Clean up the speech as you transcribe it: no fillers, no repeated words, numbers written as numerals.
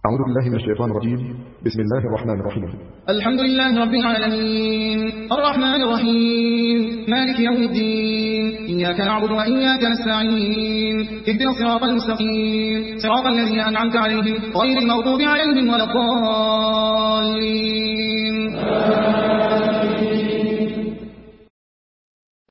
أعوذ بالله من الشيطان الرجيم. بسم الله الرحمن الرحيم. الحمد لله رب العالمين الرحمن الرحيم مالك يوم الدين إياك نعبد وإياك نستعين اهدنا الصراط المستقيم صراط الذين أنعمت عليهم غير المغضوب عليهم ولا الضالين